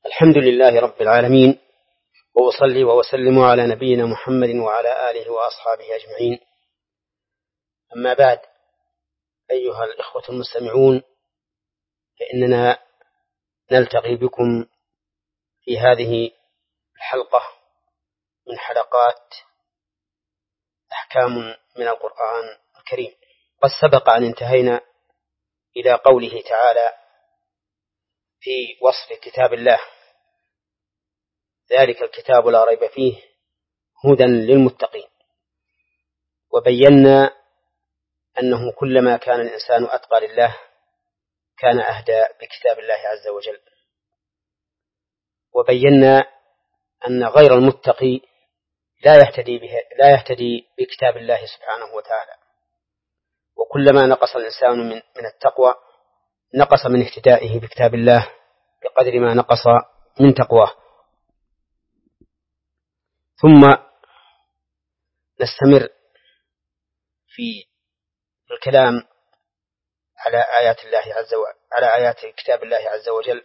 الحمد لله رب العالمين، وأصلي وأسلم على نبينا محمد وعلى آله وأصحابه أجمعين. أما بعد، أيها الإخوة المستمعون، فإننا نلتقي بكم في هذه الحلقة من حلقات أحكام من القرآن الكريم. قد سبق أن انتهينا إلى قوله تعالى في وصف كتاب الله: ذلك الكتاب لا ريب فيه هدى للمتقين. وبينا أنه كلما كان الإنسان أتقى لله كان أهدى بكتاب الله عز وجل. وبينا أن غير المتقي لا يهتدي بكتاب الله سبحانه وتعالى. وكلما نقص الإنسان من التقوى نقص من اهتدائه بكتاب الله بقدر ما نقص من تقواه. ثم نستمر في الكلام على آيات الله على آيات كتاب الله عز وجل،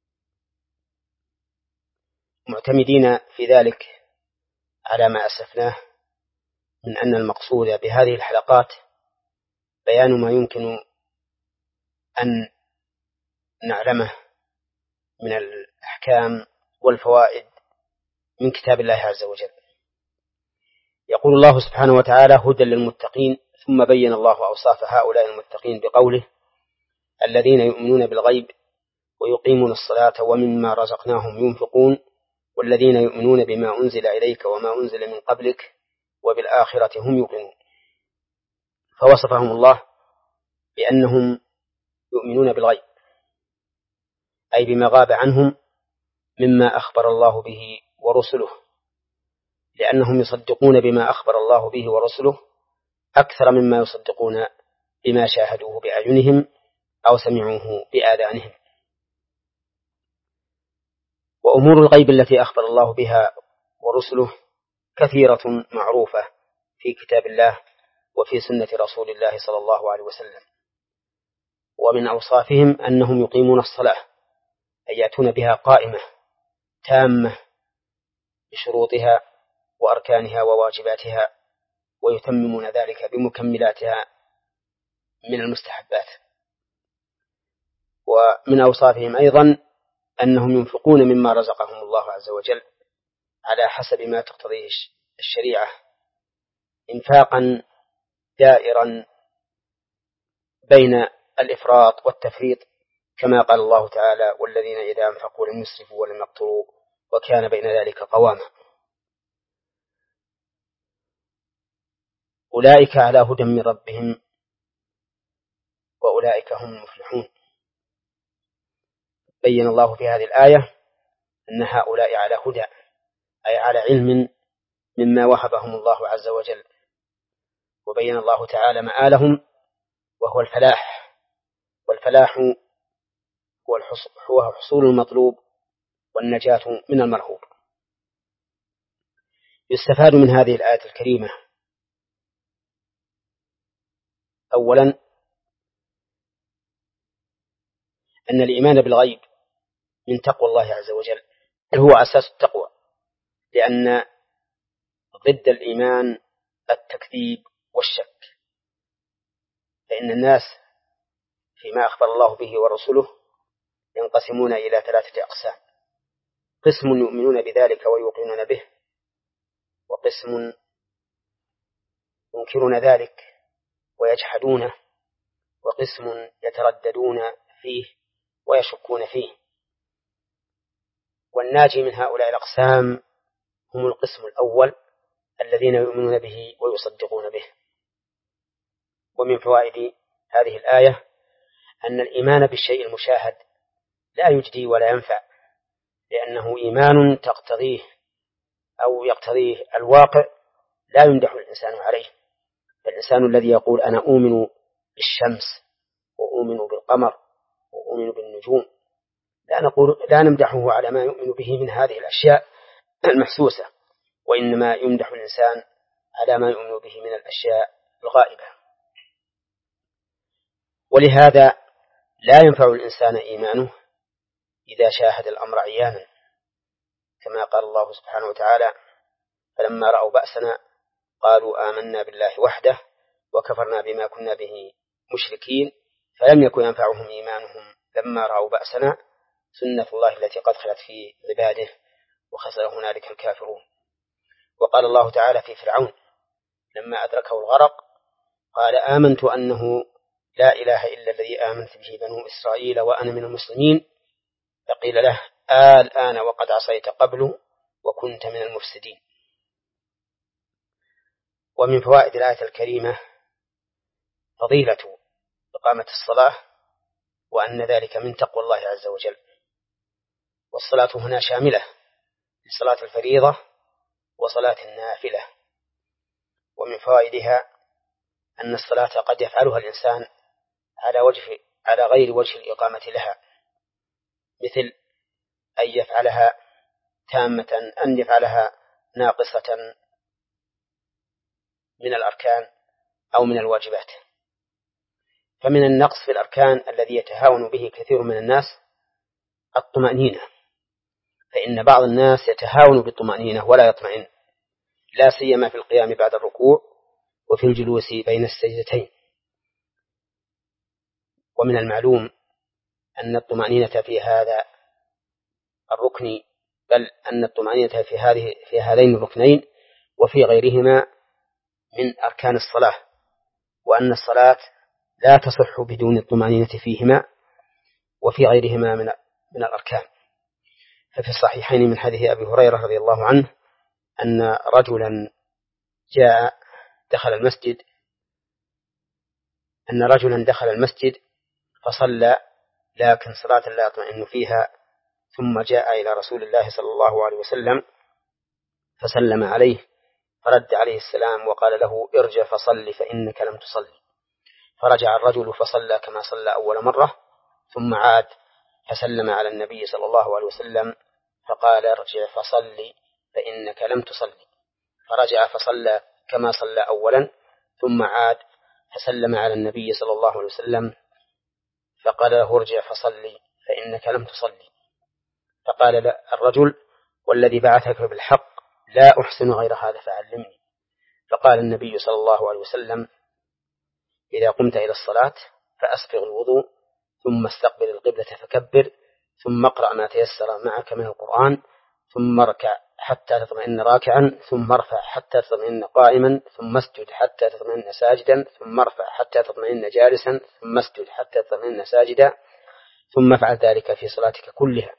معتمدين في ذلك على ما أسلفناه من أن المقصود بهذه الحلقات بيان ما يمكن أن نعلمه من الأحكام والفوائد من كتاب الله عز وجل. يقول الله سبحانه وتعالى: هدى للمتقين. ثم بين الله أوصاف هؤلاء المتقين بقوله: الذين يؤمنون بالغيب ويقيمون الصلاة ومما رزقناهم ينفقون والذين يؤمنون بما أنزل إليك وما أنزل من قبلك وبالآخرة هم يوقنون. فوصفهم الله بأنهم يؤمنون بالغيب، أي بما غاب عنهم مما أخبر الله به ورسله، لأنهم يصدقون بما أخبر الله به ورسله أكثر مما يصدقون بما شاهدوه بأعينهم أو سمعوه بآذانهم. وأمور الغيب التي أخبر الله بها ورسله كثيرة معروفة في كتاب الله وفي سنة رسول الله صلى الله عليه وسلم. ومن أوصافهم أنهم يقيمون الصلاة، أي يأتون بها قائمة تامة بشروطها وأركانها وواجباتها، ويتممون ذلك بمكملاتها من المستحبات. ومن أوصافهم أيضا أنهم ينفقون مما رزقهم الله عز وجل على حسب ما تقتضيه الشريعة، إنفاقا دائرا بين الإفراط والتفريط، كما قال الله تعالى: والذين إذا أنفقوا لم يسرفوا ولم يقتروا وكان بين ذلك قواما. أولئك على هدى من ربهم وأولئك هم المفلحون. بين الله في هذه الآية أن هؤلاء على هدى، أي على علم مما وهبهم الله عز وجل. وبين الله تعالى مآلهم وهو الفلاح، والفلاح هو حصول المطلوب والنجاة من المرهوب. يستفاد من هذه الآية الكريمة: أولا أن الإيمان بالغيب من تقوى الله عز وجل، هو أساس التقوى، لأن ضد الإيمان التكذيب والشك. فإن الناس فيما أخبر الله به ورسوله ينقسمون إلى 3 أقسام: قسم يؤمنون بذلك ويوقنون به، وقسم ينكرون ذلك ويجحدونه، وقسم يترددون فيه ويشكون فيه. والناجي من هؤلاء الأقسام هم القسم الأول، الذين يؤمنون به ويصدقون به. ومن فوائد هذه الآية أن الإيمان بالشيء المشاهد لا يجدي ولا ينفع، لأنه إيمان تقتضيه أو يقتضيه الواقع لا يمدح الإنسان عليه. فالإنسان الذي يقول أنا أؤمن بالشمس وأؤمن بالقمر وأؤمن بالنجوم لا نمدحه على ما يؤمن به من هذه الأشياء المحسوسة، وإنما يمدح الإنسان على ما يؤمن به من الأشياء الغائبة. ولهذا لا ينفع الإنسان إيمانه إذا شاهد الأمر عيانا، كما قال الله سبحانه وتعالى: فلما رأوا بأسنا قالوا آمنا بالله وحده وكفرنا بما كنا به مشركين فلم يكن ينفعهم إيمانهم لما رأوا بأسنا سنة الله التي قد خلت في عباده وخسر هنالك الكافرون. وقال الله تعالى في فرعون لما أدركه الغرق قال آمنت أنه لا إله إلا الذي آمنت به بنو إسرائيل وأنا من المسلمين، فقيل له الآن وقد عصيت قبل وكنت من المفسدين. ومن فوائد الآية الكريمة فضيلة إقامة الصلاة، وأن ذلك من تقوى الله عز وجل. والصلاة هنا شاملة لصلاة الفريضة وصلاة النافلة. ومن فوائدها أن الصلاة قد يفعلها الإنسان على غير وجه الإقامة لها، مثل أن يفعلها تامة، أن يفعلها ناقصة من الأركان أو من الواجبات. فمن النقص في الأركان الذي يتهاون به كثير من الناس الطمأنينة، فإن بعض الناس يتهاون بالطمأنينة ولا يطمئن، لا سيما في القيام بعد الركوع وفي الجلوس بين السجدتين. ومن المعلوم أن الطمأنينة في هذا الركن، بل أن الطمأنينة في هذين الركنين وفي غيرهما من أركان الصلاة، وأن الصلاة لا تصح بدون الطمأنينة فيهما وفي غيرهما من الأركان. ففي الصحيحين من حديث أبي هريرة رضي الله عنه أن رجلا دخل المسجد فصلى، لكن صلاة لا يطمئن فيها، ثم جاء إلى رسول الله صلى الله عليه وسلم فسلم عليه فرد عليه السلام وقال له ارجع فصل فإنك لم تصلي. فرجع الرجل فصلى كما صلى أول مرة، ثم عاد فسلم على النبي صلى الله عليه وسلم فقال ارجع فصل فإنك لم تصلي. فرجع فصلى كما صلى أولا، ثم عاد فسلم على النبي صلى الله عليه وسلم فقال له ارجع فصل فإنك لم تصلي. فقال الرجل والذي بعثك بالحق لا أحسن غير هذا فعلمني. فقال النبي صلى الله عليه وسلم إذا قمت إلى الصلاة فأسبغ الوضوء، ثم استقبل القبلة فكبر، ثم اقرأ ما تيسر معك من القرآن، ثم اركع حتى تطمئن راكعا، ثم ارفع حتى تطمئن قائما، ثم اسجد حتى تطمئن ساجدا، ثم ارفع حتى تطمئن جالسا، ثم اسجد حتى تطمئن ساجدا، ثم افعل ذلك في صلاتك كلها.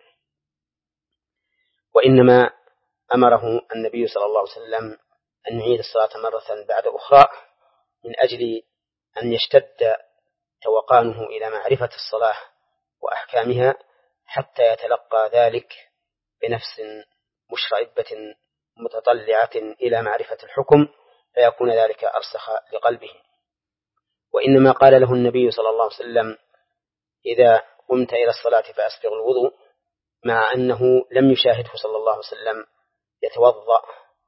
وإنما أمره النبي صلى الله عليه وسلم أن يعيد الصلاة مرة بعد أخرى من أجل أن يشتد توقانه إلى معرفة الصلاة وأحكامها، حتى يتلقى ذلك بنفس مشرعبة متطلعة إلى معرفة الحكم، فيكون ذلك أرسخ لقلبه. وإنما قال له النبي صلى الله عليه وسلم إذا قمت إلى الصلاة فأسبغ الوضوء، مع أنه لم يشاهده صلى الله عليه وسلم يتوضأ،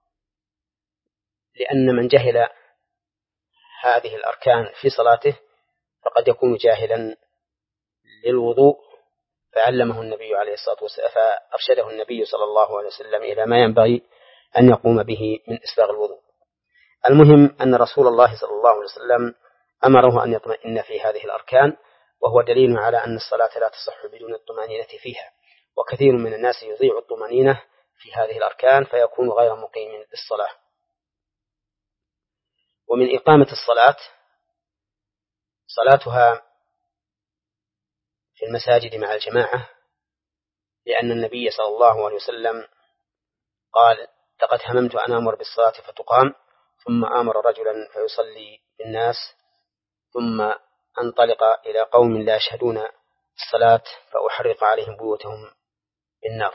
لأن من جهل هذه الأركان في صلاته فقد يكون جاهلا للوضوء، فعلمه النبي عليه الصلاة والسلام، فأرشده النبي صلى الله عليه وسلم إلى ما ينبغي أن يقوم به من إسباغ الوضوء. المهم أن رسول الله صلى الله عليه وسلم أمره أن يطمئن في هذه الأركان، وهو دليل على أن الصلاة لا تصح بدون الطمأنينة فيها. وكثير من الناس يضيع الطمأنينة في هذه الأركان فيكون غير مقيم للصلاة. ومن إقامة الصلاة صلاتها في المساجد مع الجماعة، لأن النبي صلى الله عليه وسلم قال لقد هممت أن أمر بالصلاة فتقام، ثم آمر رجلا فيصلي بالناس، ثم أنطلق إلى قوم لا يشهدون الصلاة فأحرق عليهم بيوتهم بالنار.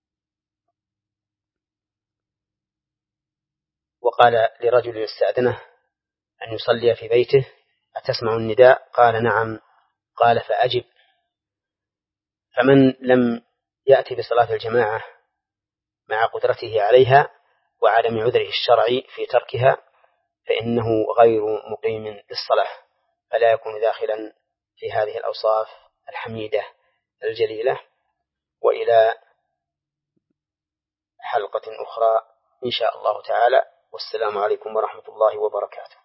وقال لرجل يستأذنه أن يصلي في بيته أتسمع النداء؟ قال نعم. قال فأجب. فمن لم يأتي بصلاة الجماعة مع قدرته عليها وعدم عذره الشرعي في تركها فإنه غير مقيم للصلاة، فلا يكون داخلا في هذه الأوصاف الحميدة الجليلة. وإلى حلقة أخرى إن شاء الله تعالى، والسلام عليكم ورحمة الله وبركاته.